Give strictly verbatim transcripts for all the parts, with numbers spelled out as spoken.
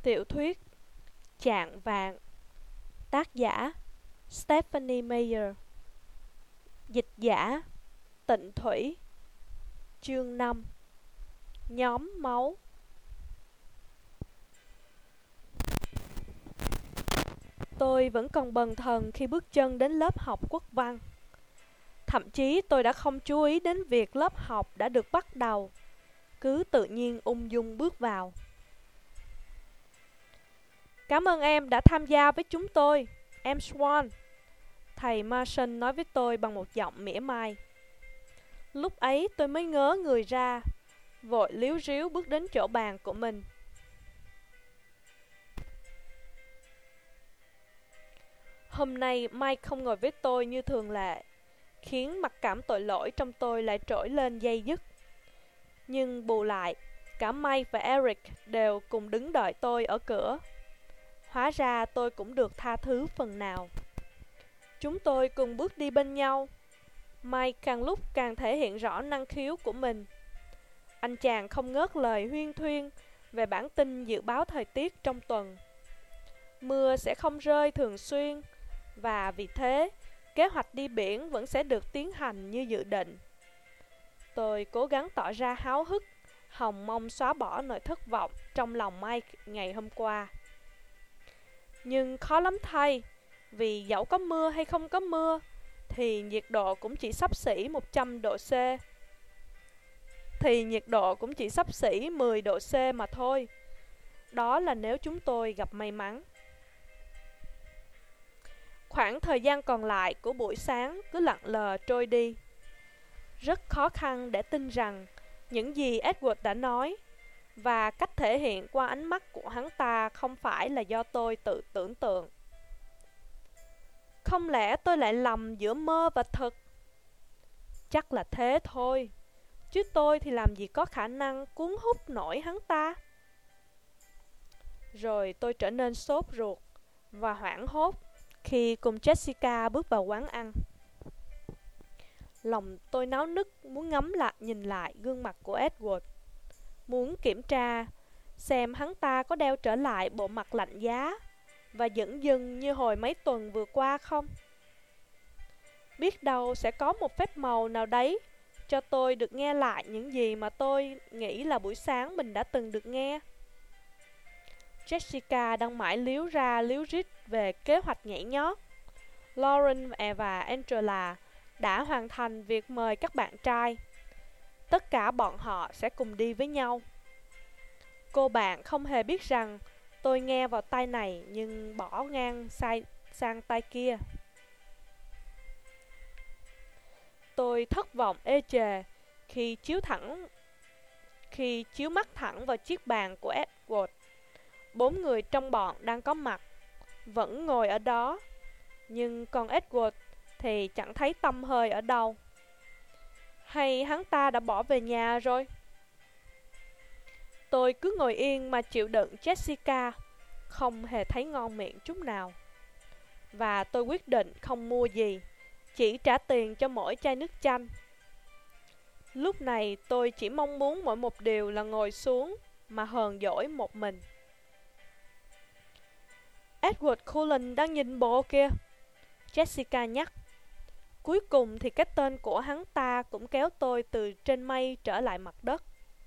Tiểu thuyết Chạng vàng. Tác giả Stephanie Meyer. Dịch giả Tịnh Thủy. Chương năm. Nhóm máu. Tôi vẫn còn bần thần khi bước chân đến lớp học quốc văn. Thậm chí tôi đã không chú ý đến việc lớp học đã được bắt đầu, cứ tự nhiên ung dung bước vào. Cảm ơn em đã tham gia với chúng tôi, em Swan, thầy Marson nói với tôi bằng một giọng mỉa mai. Lúc ấy tôi mới ngớ người ra, vội líu ríu bước đến chỗ bàn của mình. Hôm nay Mike không ngồi với tôi như thường lệ, khiến mặc cảm tội lỗi trong tôi lại trỗi lên day dứt. Nhưng bù lại, cả Mike và Eric đều cùng đứng đợi tôi ở cửa. Hóa ra tôi cũng được tha thứ phần nào. Chúng tôi cùng bước đi bên nhau. Mike càng lúc càng thể hiện rõ năng khiếu của mình. Anh chàng không ngớt lời huyên thuyên về bản tin dự báo thời tiết trong tuần. Mưa sẽ không rơi thường xuyên, và vì thế, kế hoạch đi biển vẫn sẽ được tiến hành như dự định. Tôi cố gắng tỏ ra háo hức, hòng mong xóa bỏ nỗi thất vọng trong lòng Mike ngày hôm qua. Nhưng khó lắm thay, vì dẫu có mưa hay không có mưa, thì nhiệt độ cũng chỉ xấp xỉ một trăm độ C. Thì nhiệt độ cũng chỉ xấp xỉ mười độ C mà thôi. Đó là nếu chúng tôi gặp may mắn. Khoảng thời gian còn lại của buổi sáng cứ lặng lờ trôi đi. Rất khó khăn để tin rằng những gì Edward đã nói và cách thể hiện qua ánh mắt của hắn ta không phải là do tôi tự tưởng tượng. Không lẽ tôi lại lầm giữa mơ và thực? Chắc là thế thôi, chứ tôi thì làm gì có khả năng cuốn hút nổi hắn ta. Rồi tôi trở nên sốt ruột và hoảng hốt khi cùng Jessica bước vào quán ăn. Lòng tôi náo nức muốn ngắm lại nhìn lại gương mặt của Edward, muốn kiểm tra xem hắn ta có đeo trở lại bộ mặt lạnh giá và dửng dưng như hồi mấy tuần vừa qua không. Biết đâu sẽ có một phép màu nào đấy cho tôi được nghe lại những gì mà tôi nghĩ là buổi sáng mình đã từng được nghe. Jessica đang mãi líu ra líu rít về kế hoạch nhảy nhót. Lauren và Angela đã hoàn thành việc mời các bạn trai. Tất cả bọn họ sẽ cùng đi với nhau. Cô bạn không hề biết rằng tôi nghe vào tai này nhưng bỏ ngang sai, sang tai kia. Tôi thất vọng ê chề khi chiếu thẳng khi chiếu mắt thẳng vào chiếc bàn của Edward. Bốn người trong bọn đang có mặt vẫn ngồi ở đó, nhưng còn Edward thì chẳng thấy tăm hơi ở đâu. Hay hắn ta đã bỏ về nhà rồi? Tôi cứ ngồi yên mà chịu đựng Jessica, không hề thấy ngon miệng chút nào. Và tôi quyết định không mua gì, chỉ trả tiền cho mỗi chai nước chanh. Lúc này tôi chỉ mong muốn mỗi một điều là ngồi xuống mà hờn dỗi một mình. Edward Cullen đang nhìn bộ kia, Jessica nhắc. Cuối cùng thì cái tên của hắn ta cũng kéo tôi từ trên mây trở lại mặt đất.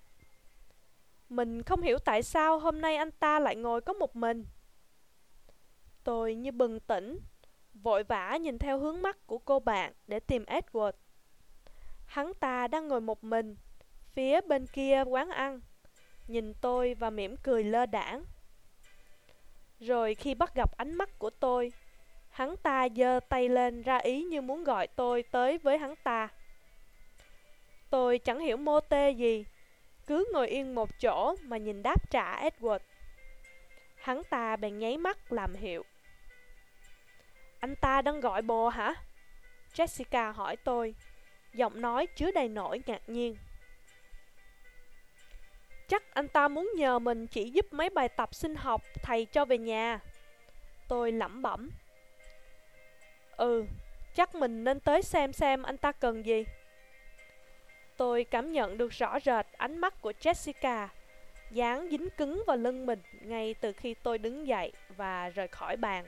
Mình không hiểu tại sao hôm nay anh ta lại ngồi có một mình. Tôi như bừng tỉnh, vội vã nhìn theo hướng mắt của cô bạn để tìm Edward. Hắn ta đang ngồi một mình, phía bên kia quán ăn, nhìn tôi và mỉm cười lơ đãng. Rồi khi bắt gặp ánh mắt của tôi, hắn ta giơ tay lên ra ý như muốn gọi tôi tới với hắn ta. Tôi chẳng hiểu mô tê gì, cứ ngồi yên một chỗ mà nhìn đáp trả Edward. Hắn ta bèn nháy mắt làm hiệu. Anh ta đang gọi bồ hả? Jessica hỏi tôi, giọng nói chứa đầy nỗi ngạc nhiên. Chắc anh ta muốn nhờ mình chỉ giúp mấy bài tập sinh học thầy cho về nhà. Tôi lẩm bẩm. Ừ, chắc mình nên tới xem xem anh ta cần gì. Tôi cảm nhận được rõ rệt ánh mắt của Jessica dán dính cứng vào lưng mình ngay từ khi tôi đứng dậy và rời khỏi bàn.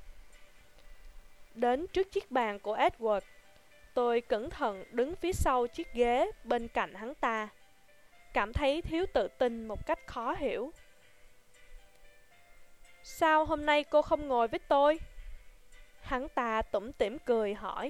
Đến trước chiếc bàn của Edward, tôi cẩn thận đứng phía sau chiếc ghế bên cạnh hắn ta, cảm thấy thiếu tự tin một cách khó hiểu. Sao hôm nay cô không ngồi với tôi? Hắn ta tủm tỉm cười hỏi.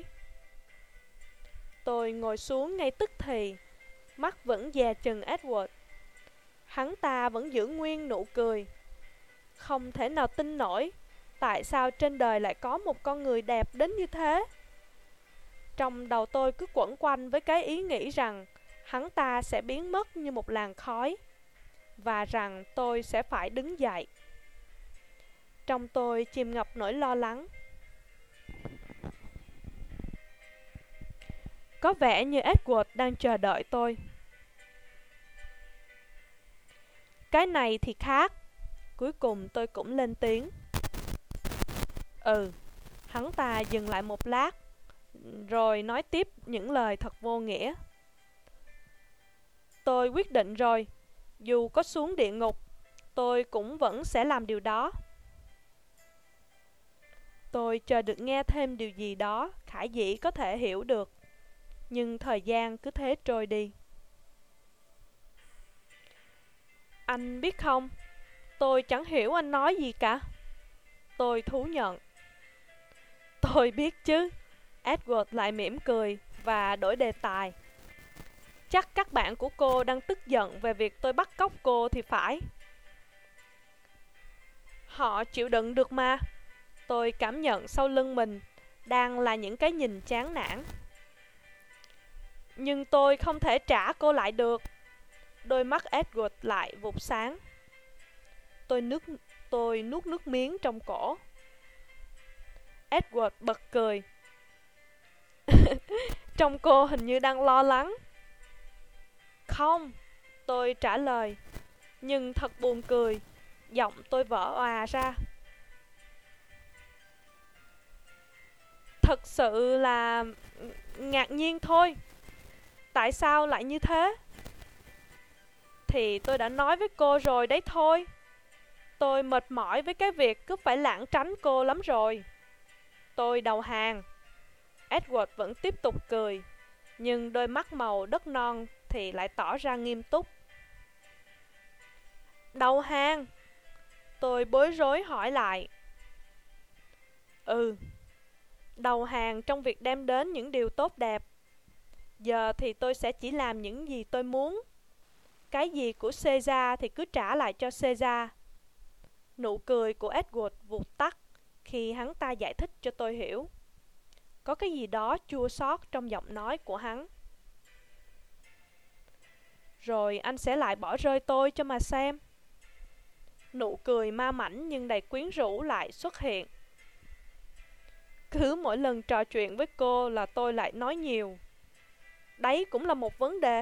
Tôi ngồi xuống ngay tức thì, mắt vẫn dè chừng Edward. Hắn ta vẫn giữ nguyên nụ cười. Không thể nào tin nổi, tại sao trên đời lại có một con người đẹp đến như thế? Trong đầu tôi cứ quẩn quanh với cái ý nghĩ rằng hắn ta sẽ biến mất như một làn khói, và rằng tôi sẽ phải đứng dậy. Trong tôi chìm ngập nỗi lo lắng. Có vẻ như Edward đang chờ đợi tôi. Cái này thì khác. Cuối cùng tôi cũng lên tiếng. Ừ. Hắn ta dừng lại một lát, rồi nói tiếp những lời thật vô nghĩa. Tôi quyết định rồi. Dù có xuống địa ngục, tôi cũng vẫn sẽ làm điều đó. Tôi chờ được nghe thêm điều gì đó khả dĩ có thể hiểu được. Nhưng thời gian cứ thế trôi đi. Anh biết không, tôi chẳng hiểu anh nói gì cả. Tôi thú nhận. Tôi biết chứ. Edward lại mỉm cười và đổi đề tài. Chắc các bạn của cô đang tức giận về việc tôi bắt cóc cô thì phải. Họ chịu đựng được mà. Tôi cảm nhận sau lưng mình đang là những cái nhìn chán nản. Nhưng tôi không thể trả cô lại được. Đôi mắt Edward lại vụt sáng. Tôi nước tôi nuốt nước miếng trong cổ. Edward bật cười. Trông cô hình như đang lo lắng. Không, tôi trả lời. Nhưng thật buồn cười. Giọng tôi vỡ òa ra. Thật sự là ngạc nhiên thôi. Tại sao lại như thế? Thì tôi đã nói với cô rồi đấy thôi. Tôi mệt mỏi với cái việc cứ phải lảng tránh cô lắm rồi. Tôi đầu hàng. Edward vẫn tiếp tục cười, nhưng đôi mắt màu đất non thì lại tỏ ra nghiêm túc. Đầu hàng? Tôi bối rối hỏi lại. Ừ, đầu hàng trong việc đem đến những điều tốt đẹp. Giờ thì tôi sẽ chỉ làm những gì tôi muốn. Cái gì của Caesar thì cứ trả lại cho Caesar. Nụ cười của Edward vụt tắt khi hắn ta giải thích cho tôi hiểu. Có cái gì đó chua xót trong giọng nói của hắn. Rồi anh sẽ lại bỏ rơi tôi cho mà xem. Nụ cười ma mảnh nhưng đầy quyến rũ lại xuất hiện. Cứ mỗi lần trò chuyện với cô là tôi lại nói nhiều. Đấy cũng là một vấn đề.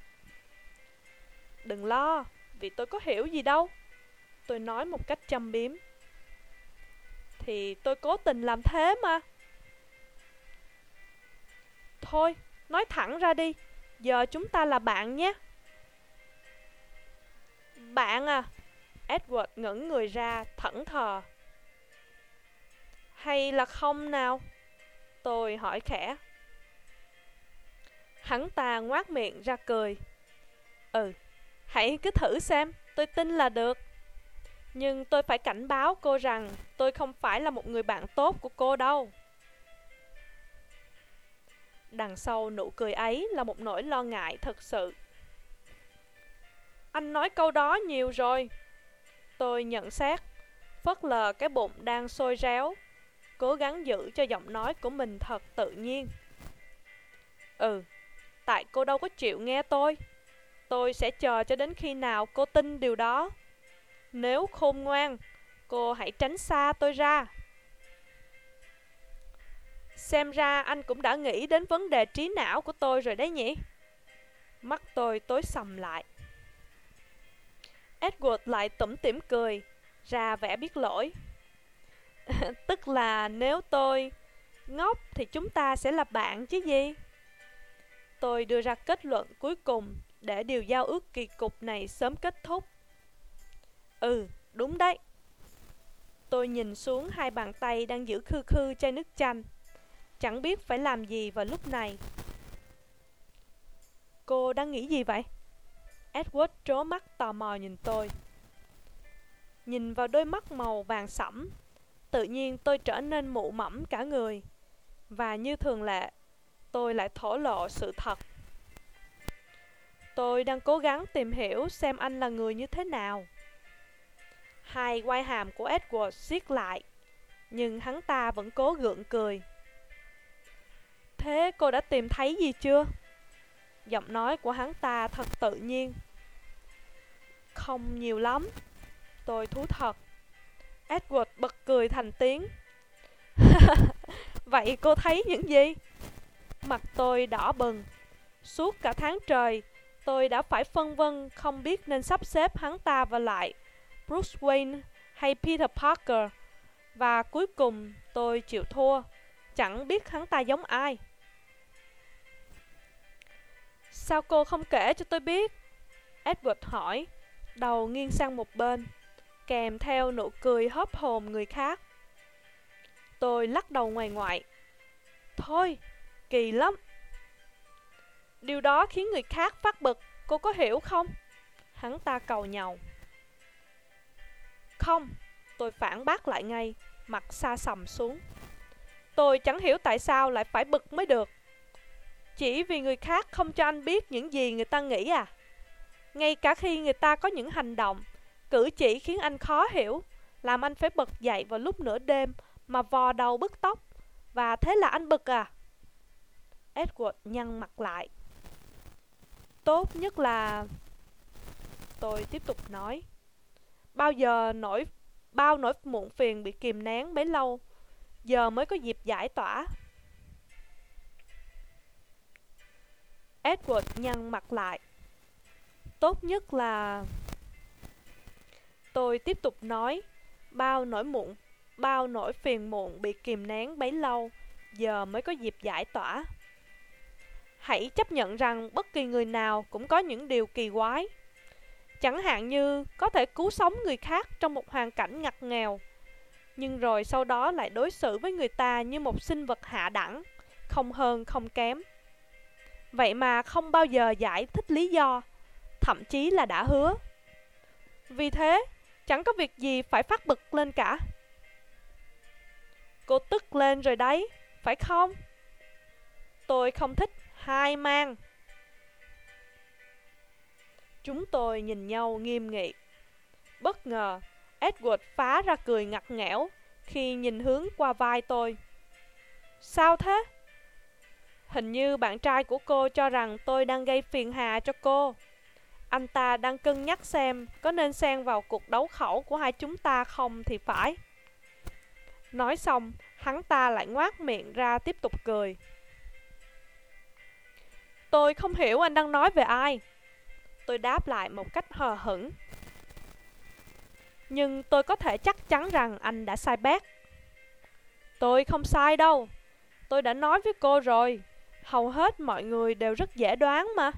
Đừng lo, vì tôi có hiểu gì đâu. Tôi nói một cách châm biếm. Thì tôi cố tình làm thế mà. Thôi, nói thẳng ra đi. Giờ chúng ta là bạn nhé. Bạn à? Edward ngẩng người ra thẫn thờ. Hay là không nào? Tôi hỏi khẽ. Hắn ta ngoác miệng ra cười. Ừ, hãy cứ thử xem, tôi tin là được. Nhưng tôi phải cảnh báo cô rằng tôi không phải là một người bạn tốt của cô đâu. Đằng sau nụ cười ấy là một nỗi lo ngại thật sự. Anh nói câu đó nhiều rồi. Tôi nhận xét, phớt lờ cái bụng đang sôi réo, cố gắng giữ cho giọng nói của mình thật tự nhiên. Ừ, tại cô đâu có chịu nghe tôi. Tôi sẽ chờ cho đến khi nào cô tin điều đó. Nếu khôn ngoan, cô hãy tránh xa tôi ra. Xem ra anh cũng đã nghĩ đến vấn đề trí não của tôi rồi đấy nhỉ? Mắt tôi tối sầm lại. Edward lại tủm tỉm cười, ra vẻ biết lỗi. Tức là nếu tôi ngốc thì chúng ta sẽ là bạn chứ gì? Tôi đưa ra kết luận cuối cùng để điều giao ước kỳ cục này sớm kết thúc. Ừ, đúng đấy. Tôi nhìn xuống hai bàn tay đang giữ khư khư chai nước chanh, chẳng biết phải làm gì vào lúc này. Cô đang nghĩ gì vậy? Edward trố mắt tò mò nhìn tôi. Nhìn vào đôi mắt màu vàng sẫm, tự nhiên tôi trở nên mụ mẫm cả người. Và như thường lệ, tôi lại thổ lộ sự thật. Tôi đang cố gắng tìm hiểu xem anh là người như thế nào. Hai quai hàm của Edward siết lại, nhưng hắn ta vẫn cố gượng cười. Thế cô đã tìm thấy gì chưa? Giọng nói của hắn ta thật tự nhiên. Không nhiều lắm, tôi thú thật. Edward bật cười thành tiếng. Vậy cô thấy những gì? Mặt tôi đỏ bừng. Suốt cả tháng trời, tôi đã phải phân vân không biết nên sắp xếp hắn ta vào lại Bruce Wayne hay Peter Parker. Và cuối cùng tôi chịu thua. Chẳng biết hắn ta giống ai. Sao cô không kể cho tôi biết? Edward hỏi, đầu nghiêng sang một bên, kèm theo nụ cười hớp hồn người khác. Tôi lắc đầu ngoài ngoại. Thôi, kỳ lắm. Điều đó khiến người khác phát bực, cô có hiểu không? Hắn ta cầu nhàu. Không, tôi phản bác lại ngay, mặt xa sầm xuống. Tôi chẳng hiểu tại sao lại phải bực mới được. Chỉ vì người khác không cho anh biết những gì người ta nghĩ à? Ngay cả khi người ta có những hành động, cử chỉ khiến anh khó hiểu, làm anh phải bật dậy vào lúc nửa đêm mà vò đầu bứt tóc. Và thế là anh bực à? Edward nhăn mặt lại. Tốt nhất là... Tôi tiếp tục nói. Bao giờ nỗi... Bao nỗi muộn phiền bị kìm nén bấy lâu, giờ mới có dịp giải tỏa. Edward nhăn mặt lại. Tốt nhất là... Tôi tiếp tục nói. Bao nỗi muộn, bao nỗi phiền muộn bị kìm nén bấy lâu, giờ mới có dịp giải tỏa. Hãy chấp nhận rằng bất kỳ người nào cũng có những điều kỳ quái. Chẳng hạn như có thể cứu sống người khác trong một hoàn cảnh ngặt nghèo, nhưng rồi sau đó lại đối xử với người ta như một sinh vật hạ đẳng, không hơn không kém. Vậy mà không bao giờ giải thích lý do, thậm chí là đã hứa. Vì thế, chẳng có việc gì phải phát bực lên cả. Cô tức lên rồi đấy, phải không? Tôi không thích hai mang. Chúng tôi nhìn nhau nghiêm nghị. Bất ngờ, Edward phá ra cười ngặt nghẽo khi nhìn hướng qua vai tôi. Sao thế? Hình như bạn trai của cô cho rằng tôi đang gây phiền hà cho cô. Anh ta đang cân nhắc xem có nên xen vào cuộc đấu khẩu của hai chúng ta không thì phải. Nói xong, hắn ta lại ngoác miệng ra tiếp tục cười. Tôi không hiểu anh đang nói về ai. Tôi đáp lại một cách hờ hững. Nhưng tôi có thể chắc chắn rằng anh đã sai bét. Tôi không sai đâu. Tôi đã nói với cô rồi. Hầu hết mọi người đều rất dễ đoán mà.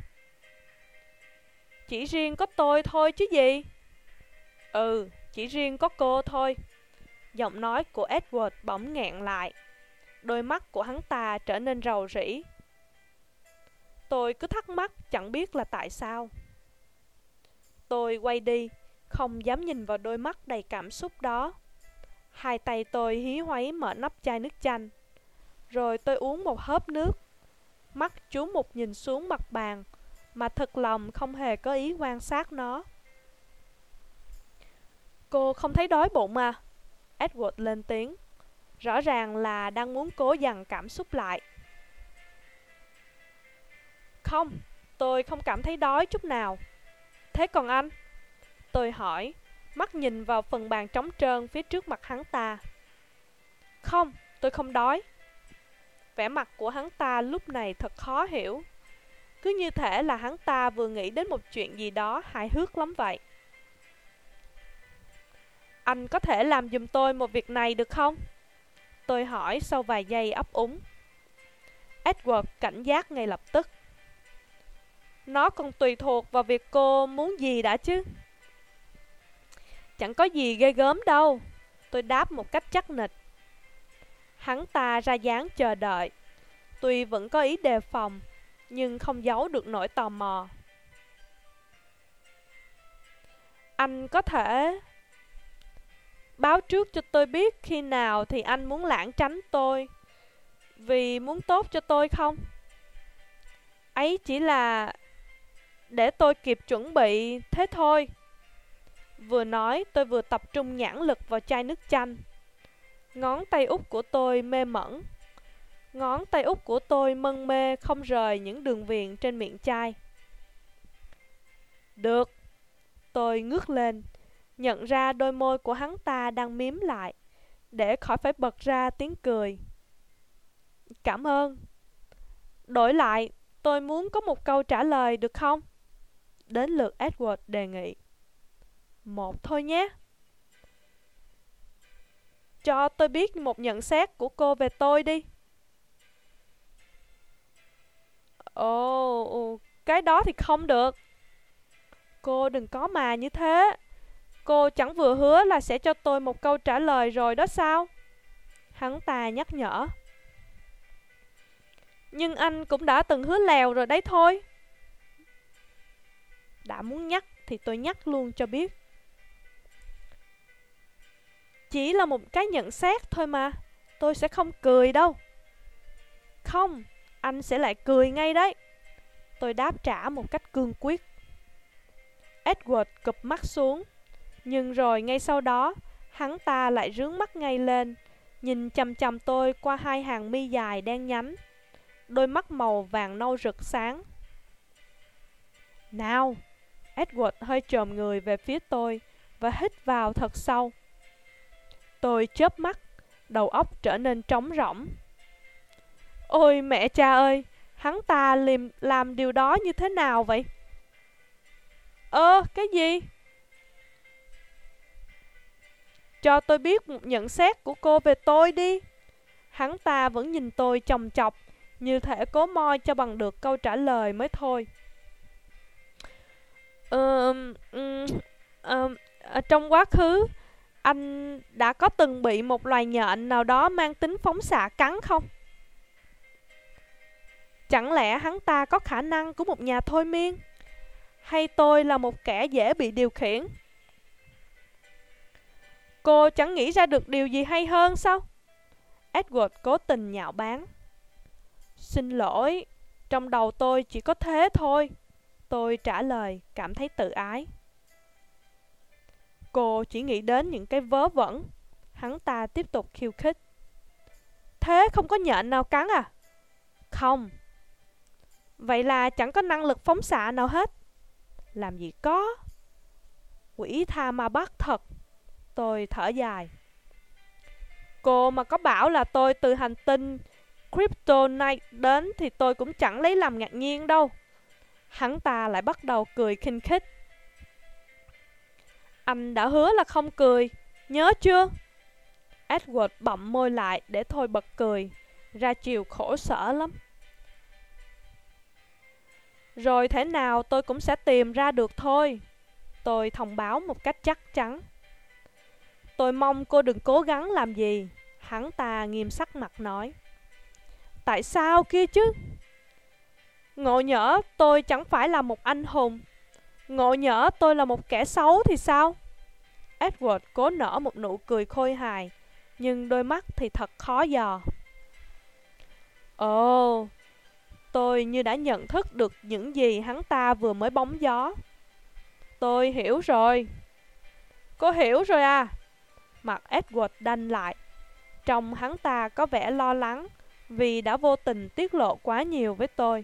Chỉ riêng có tôi thôi chứ gì. Ừ, chỉ riêng có cô thôi. Giọng nói của Edward bỗng nghẹn lại. Đôi mắt của hắn ta trở nên rầu rĩ. Tôi cứ thắc mắc chẳng biết là tại sao. Tôi quay đi, không dám nhìn vào đôi mắt đầy cảm xúc đó. Hai tay tôi hí hoáy mở nắp chai nước chanh. Rồi tôi uống một hớp nước. Mắt chú mục nhìn xuống mặt bàn, mà thật lòng không hề có ý quan sát nó. Cô không thấy đói bụng à? Edward lên tiếng. Rõ ràng là đang muốn cố dằn cảm xúc lại. Không, tôi không cảm thấy đói chút nào. Thế còn anh? Tôi hỏi, mắt nhìn vào phần bàn trống trơn phía trước mặt hắn ta. Không, tôi không đói. Vẻ mặt của hắn ta lúc này thật khó hiểu. Cứ như thể là hắn ta vừa nghĩ đến một chuyện gì đó hài hước lắm vậy. Anh có thể làm giùm tôi một việc này được không? Tôi hỏi sau vài giây ấp úng. Edward cảnh giác ngay lập tức. Nó còn tùy thuộc vào việc cô muốn gì đã chứ. Chẳng có gì ghê gớm đâu, tôi đáp một cách chắc nịch. Hắn ta ra dáng chờ đợi. Tuy vẫn có ý đề phòng, nhưng không giấu được nỗi tò mò. Anh có thể báo trước cho tôi biết khi nào thì anh muốn lảng tránh tôi vì muốn tốt cho tôi không? Ấy chỉ là để tôi kịp chuẩn bị thế thôi. Vừa nói tôi vừa tập trung nhãn lực vào chai nước chanh. Ngón tay út của tôi mê mẩn. Ngón tay út của tôi mân mê không rời những đường viền trên miệng chai. Được. Tôi ngước lên, nhận ra đôi môi của hắn ta đang mím lại, để khỏi phải bật ra tiếng cười. Cảm ơn. Đổi lại, tôi muốn có một câu trả lời được không? Đến lượt Edward đề nghị. Một thôi nhé. Cho tôi biết một nhận xét của cô về tôi đi. Ồ, cái đó thì không được. Cô đừng có mà như thế. Cô chẳng vừa hứa là sẽ cho tôi một câu trả lời rồi đó sao? Hắn ta nhắc nhở. Nhưng anh cũng đã từng hứa lèo rồi đấy thôi. Đã muốn nhắc thì tôi nhắc luôn cho biết. Chỉ là một cái nhận xét thôi mà. Tôi sẽ không cười đâu. Không, anh sẽ lại cười ngay đấy. Tôi đáp trả một cách cương quyết. Edward cụp mắt xuống. Nhưng rồi ngay sau đó, hắn ta lại rướn mắt ngay lên, nhìn chằm chằm tôi qua hai hàng mi dài đen nhánh, đôi mắt màu vàng nâu rực sáng. Nào! Edward hơi chồm người về phía tôi và hít vào thật sâu. Tôi chớp mắt, đầu óc trở nên trống rỗng. Ôi mẹ cha ơi! Hắn ta liềm làm điều đó như thế nào vậy? Ơ, cái gì? Cho tôi biết một nhận xét của cô về tôi đi. Hắn ta vẫn nhìn tôi chòng chọc, như thể cố moi cho bằng được câu trả lời mới thôi. Ờ, um, uh, trong quá khứ, anh đã có từng bị một loài nhện nào đó mang tính phóng xạ cắn không? Chẳng lẽ hắn ta có khả năng của một nhà thôi miên? Hay tôi là một kẻ dễ bị điều khiển? Cô chẳng nghĩ ra được điều gì hay hơn sao? Edward cố tình nhạo báng. Xin lỗi, trong đầu tôi chỉ có thế thôi. Tôi trả lời, cảm thấy tự ái. Cô chỉ nghĩ đến những cái vớ vẩn. Hắn ta tiếp tục khiêu khích. Thế không có nhện nào cắn à? Không. Vậy là chẳng có năng lực phóng xạ nào hết. Làm gì có. Quỷ tha ma bắt thật. Tôi thở dài. Cô mà có bảo là tôi từ hành tinh Kryptonite đến thì tôi cũng chẳng lấy làm ngạc nhiên đâu. Hắn ta lại bắt đầu cười khinh khích. Anh đã hứa là không cười, nhớ chưa? Edward bậm môi lại để thôi bật cười. Ra chiều khổ sở lắm. Rồi thế nào tôi cũng sẽ tìm ra được thôi. Tôi thông báo một cách chắc chắn. Tôi mong cô đừng cố gắng làm gì. Hắn ta nghiêm sắc mặt nói. Tại sao kia chứ? Ngộ nhỡ tôi chẳng phải là một anh hùng. Ngộ nhỡ tôi là một kẻ xấu thì sao? Edward cố nở một nụ cười khôi hài, nhưng đôi mắt thì thật khó dò. Ồ, tôi như đã nhận thức được những gì hắn ta vừa mới bóng gió. Tôi hiểu rồi. Cô hiểu rồi à? Mặt Edward đanh lại. Trông hắn ta có vẻ lo lắng vì đã vô tình tiết lộ quá nhiều với tôi.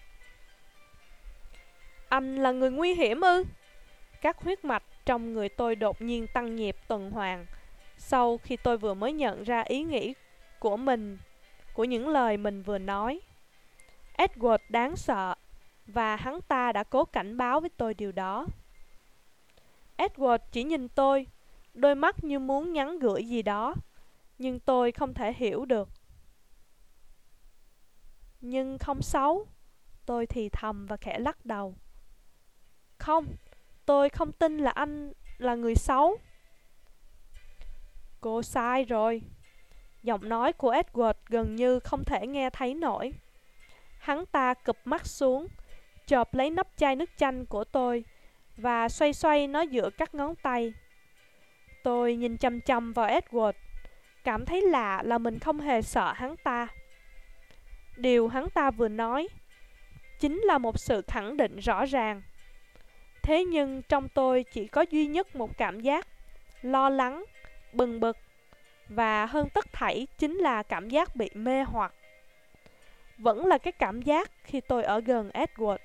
Anh là người nguy hiểm ư? Các huyết mạch trong người tôi đột nhiên tăng nhịp tuần hoàn sau khi tôi vừa mới nhận ra ý nghĩ của mình, của những lời mình vừa nói. Edward đáng sợ, và hắn ta đã cố cảnh báo với tôi điều đó. Edward chỉ nhìn tôi, đôi mắt như muốn nhắn gửi gì đó, nhưng tôi không thể hiểu được. Nhưng không xấu, tôi thì thầm và khẽ lắc đầu. Không, tôi không tin là anh là người xấu. Cô sai rồi. Giọng nói của Edward gần như không thể nghe thấy nổi. Hắn ta cụp mắt xuống, chộp lấy nắp chai nước chanh của tôi và xoay xoay nó giữa các ngón tay. Tôi nhìn chăm chăm vào Edward, cảm thấy lạ là mình không hề sợ hắn ta. Điều hắn ta vừa nói chính là một sự khẳng định rõ ràng. Thế nhưng trong tôi chỉ có duy nhất một cảm giác lo lắng, bừng bực, và hơn tất thảy chính là cảm giác bị mê hoặc. Vẫn là cái cảm giác khi tôi ở gần Edward.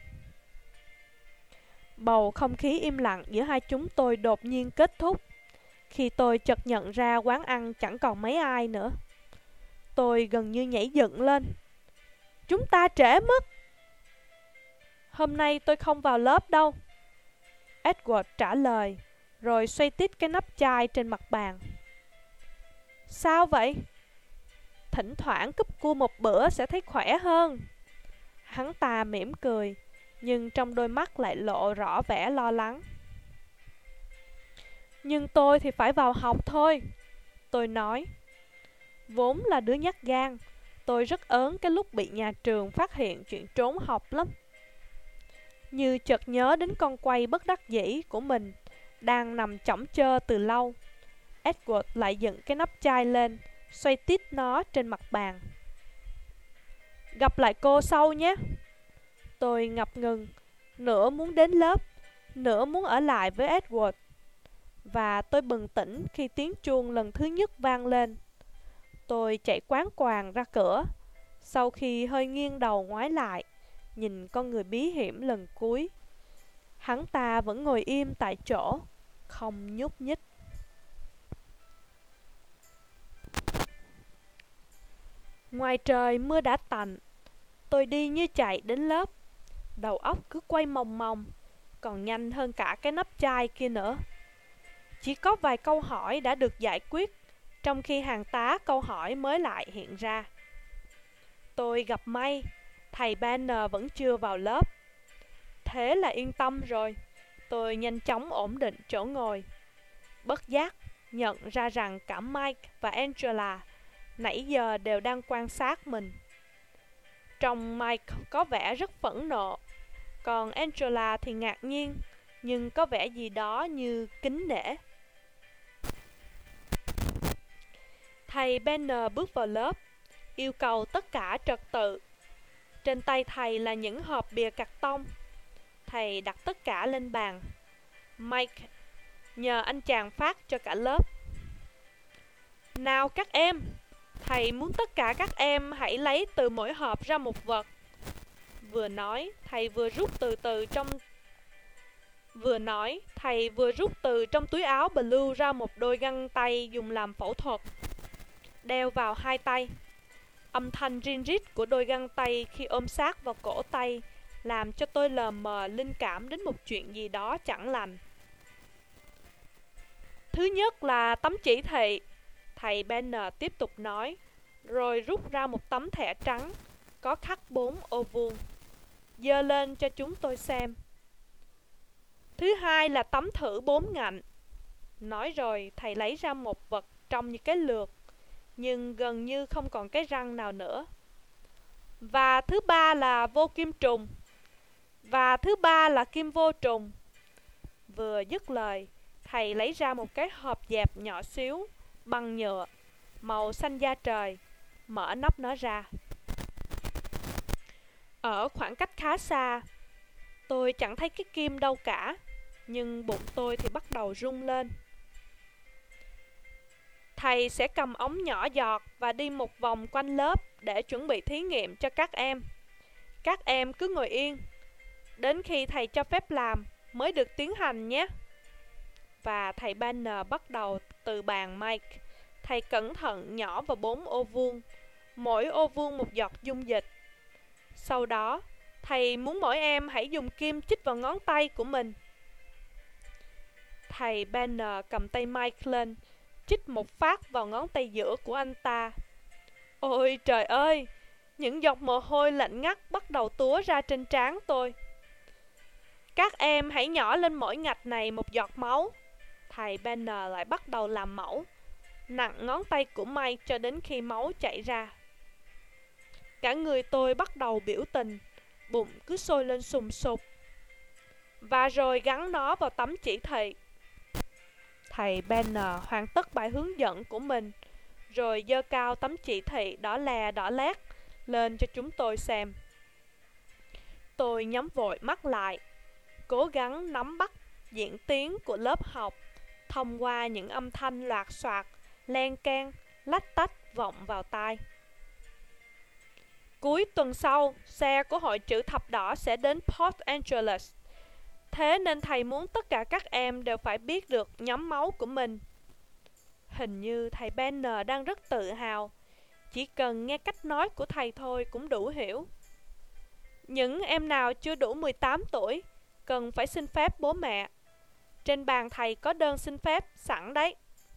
Bầu không khí im lặng giữa hai chúng tôi đột nhiên kết thúc khi tôi chợt nhận ra quán ăn chẳng còn mấy ai nữa. Tôi gần như nhảy dựng lên. Chúng ta trễ mất. Hôm nay tôi không vào lớp đâu, Edward trả lời, rồi xoay tít cái nắp chai trên mặt bàn. Sao vậy? Thỉnh thoảng cúp cua một bữa sẽ thấy khỏe hơn. Hắn ta mỉm cười, nhưng trong đôi mắt lại lộ rõ vẻ lo lắng. Nhưng tôi thì phải vào học thôi, tôi nói. Vốn là đứa nhát gan, tôi rất ớn cái lúc bị nhà trường phát hiện chuyện trốn học lắm. Như chợt nhớ đến con quay bất đắc dĩ của mình đang nằm chõng chơ từ lâu, Edward lại dựng cái nắp chai lên, xoay tít nó trên mặt bàn. Gặp lại cô sau nhé. Tôi ngập ngừng, nửa muốn đến lớp, nửa muốn ở lại với Edward. Và tôi bừng tỉnh khi tiếng chuông lần thứ nhất vang lên. Tôi chạy quáng quàng ra cửa, sau khi hơi nghiêng đầu ngoái lại, nhìn con người bí hiểm lần cuối. Hắn ta vẫn ngồi im tại chỗ, không nhúc nhích. Ngoài trời mưa đã tạnh, tôi đi như chạy đến lớp. Đầu óc cứ quay mòng mòng, còn nhanh hơn cả cái nắp chai kia nữa. Chỉ có vài câu hỏi đã được giải quyết, trong khi hàng tá câu hỏi mới lại hiện ra. Tôi gặp may, thầy Banner vẫn chưa vào lớp. Thế là yên tâm rồi, tôi nhanh chóng ổn định chỗ ngồi. Bất giác nhận ra rằng cả Mike và Angela nãy giờ đều đang quan sát mình. Trông Mike có vẻ rất phẫn nộ, còn Angela thì ngạc nhiên, nhưng có vẻ gì đó như kính nể. Thầy Banner bước vào lớp, yêu cầu tất cả trật tự. Trên tay thầy là những hộp bìa cạc tông. Thầy đặt tất cả lên bàn. Mike nhờ anh chàng phát cho cả lớp. Nào các em, thầy muốn tất cả các em hãy lấy từ mỗi hộp ra một vật. Vừa nói, thầy vừa rút từ từ trong Vừa nói, thầy vừa rút từ trong túi áo blue ra một đôi găng tay dùng làm phẫu thuật, đeo vào hai tay. Âm thanh rin rít của đôi găng tay khi ôm sát vào cổ tay làm cho tôi lờ mờ linh cảm đến một chuyện gì đó chẳng lành. Thứ nhất là tấm chỉ thị, thầy Banner tiếp tục nói, rồi rút ra một tấm thẻ trắng có khắc bốn ô vuông, giơ lên cho chúng tôi xem. Thứ hai là tấm thử bốn ngạnh. Nói rồi thầy lấy ra một vật trông như cái lược, nhưng gần như không còn cái răng nào nữa. Và thứ ba là vô kim trùng. Và thứ ba là kim vô trùng. Vừa dứt lời, thầy lấy ra một cái hộp dẹp nhỏ xíu, bằng nhựa, màu xanh da trời, mở nắp nó ra. Ở khoảng cách khá xa, tôi chẳng thấy cái kim đâu cả, nhưng bụng tôi thì bắt đầu rung lên. Thầy sẽ cầm ống nhỏ giọt và đi một vòng quanh lớp để chuẩn bị thí nghiệm cho các em. Các em cứ ngồi yên, đến khi thầy cho phép làm mới được tiến hành nhé. Và thầy Banner bắt đầu từ bàn Mike. Thầy cẩn thận nhỏ vào bốn ô vuông, mỗi ô vuông một giọt dung dịch. Sau đó, thầy muốn mỗi em hãy dùng kim chích vào ngón tay của mình. Thầy Banner cầm tay Mike lên, chích một phát vào ngón tay giữa của anh ta. Ôi trời ơi, những giọt mồ hôi lạnh ngắt bắt đầu túa ra trên trán tôi. Các em hãy nhỏ lên mỗi ngạch này một giọt máu. Thầy Banner lại bắt đầu làm mẫu. nặng ngón tay của Mike cho đến khi máu chảy ra. Cả người tôi bắt đầu biểu tình, bụng cứ sôi lên sùng sục. Và rồi gắn nó vào tấm chỉ thị. Thầy Banner hoàn tất bài hướng dẫn của mình, rồi giơ cao tấm chỉ thị đỏ lè đỏ lét lên cho chúng tôi xem. Tôi nhắm vội mắt lại, cố gắng nắm bắt diễn tiến của lớp học thông qua những âm thanh loạt soạt, len keng, lách tách vọng vào tai. Cuối tuần sau, xe của hội chữ thập đỏ sẽ đến Port Angeles. Thế nên thầy muốn tất cả các em đều phải biết được nhóm máu của mình. Hình như thầy Banner đang rất tự hào. Chỉ cần nghe cách nói của thầy thôi cũng đủ hiểu. Những em nào chưa đủ mười tám tuổi cần phải xin phép bố mẹ. Trên bàn thầy có đơn xin phép sẵn đấy.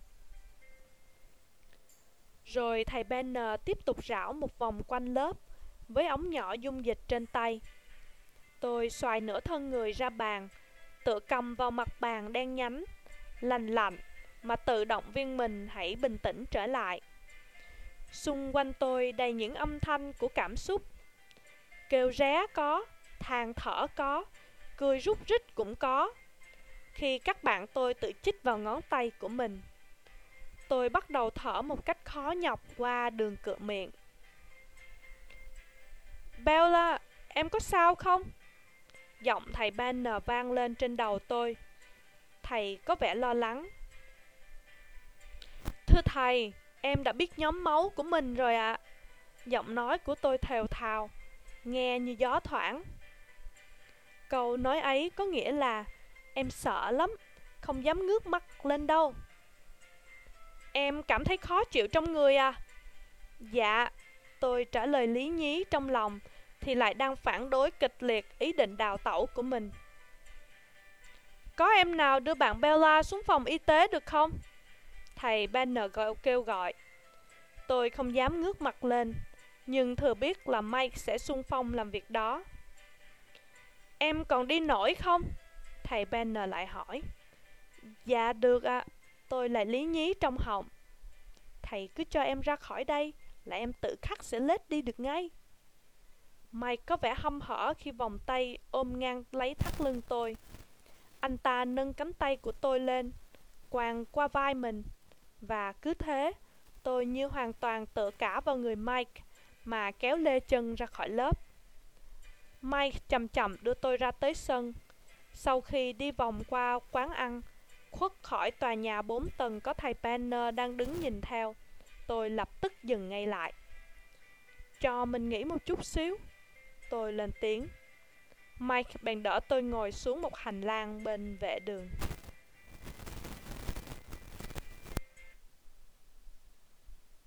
Rồi thầy Banner tiếp tục rảo một vòng quanh lớp với ống nhỏ dung dịch trên tay. Tôi xoài nửa thân người ra bàn, tựa cầm vào mặt bàn đen nhánh, lành lạnh mà tự động viên mình hãy bình tĩnh trở lại. Xung quanh tôi đầy những âm thanh của cảm xúc. Kêu ré có, than thở có, cười rút rít cũng có. Khi các bạn tôi tự chích vào ngón tay của mình, tôi bắt đầu thở một cách khó nhọc qua đường cửa miệng. Bella, em có sao không? Giọng thầy Banner vang lên trên đầu tôi. Thầy có vẻ lo lắng. Thưa thầy, em đã biết nhóm máu của mình rồi ạ. À. Giọng nói của tôi thều thào, nghe như gió thoảng. Câu nói ấy có nghĩa là em sợ lắm, không dám ngước mắt lên đâu. Em cảm thấy khó chịu trong người à? Dạ, tôi trả lời lý nhí trong lòng thì lại đang phản đối kịch liệt ý định đào tẩu của mình. Có em nào đưa bạn Bella xuống phòng y tế được không? Thầy Banner kêu gọi. Tôi không dám ngước mặt lên, nhưng thừa biết là Mike sẽ xung phong làm việc đó. Em còn đi nổi không? Thầy Banner lại hỏi. Dạ được ạ, à. Tôi lại lý nhí trong họng. Thầy cứ cho em ra khỏi đây là em tự khắc sẽ lết đi được ngay. Mike có vẻ hăm hở khi vòng tay ôm ngang lấy thắt lưng tôi. Anh ta nâng cánh tay của tôi lên, quàng qua vai mình. Và cứ thế, tôi như hoàn toàn tựa cả vào người Mike mà kéo lê chân ra khỏi lớp. Mike chậm chậm đưa tôi ra tới sân. Sau khi đi vòng qua quán ăn, khuất khỏi tòa nhà bốn tầng có thầy Banner đang đứng nhìn theo, tôi lập tức dừng ngay lại. Cho mình nghỉ một chút xíu, tôi lên tiếng. Mike bèn đỡ tôi ngồi xuống một hành lang bên vệ đường.